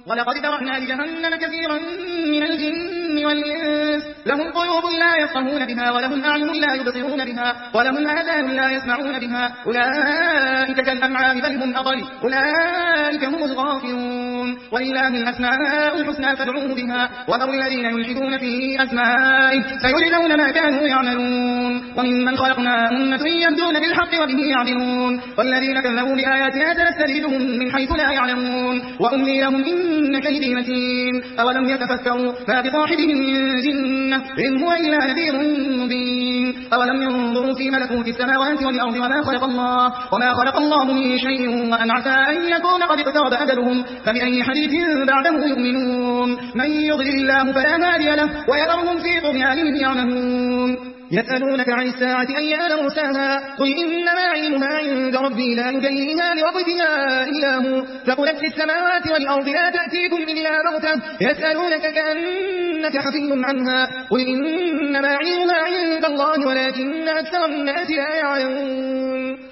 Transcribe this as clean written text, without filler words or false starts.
ولقد ذرأنا لجهنم كثيرا من الجن والإنس لهم قلوب لا يفقهون بها ولهم أعين لا يبصرون بها ولهم آذان لا يسمعون بها أولئك كالأنعام بل هم أضل أولئك هم الغافلون ولله الأسماء الحسنى فادعوه بها وذروا الذين يلحدون في أسمائه سيجزون ما كانوا يعملون وممن خلقنا أمة يهدون بالحق وبه يعدلون والذين كذبوا بآياتنا سنستدرجهم من حيث لا يعلمون وأملي لهم إن كيدي متين أولم يتفكروا ما بصاحبهم من جنة إن هو إلا نذير مبين أولم ينظروا في ملكوت السماوات والأرض وما خلق الله من شيء وأن عسى أن يكون قد اقترب أجلهم فبأي حديث بعده يؤمنون من يضلل الله فلا هادي له ويذرهم في طغيانهم يعمهون يسألونك عن الساعة أيان مرساها قل إنما علمها عند ربي لا يجليها لوقتها إلا هو ثقلت في السماوات والأرض لا تأتيكم إلا بغتة يسألونك كأنك حفي عنها قل إنما علمها عند الله ولكن أكثر الناس لا يعلمون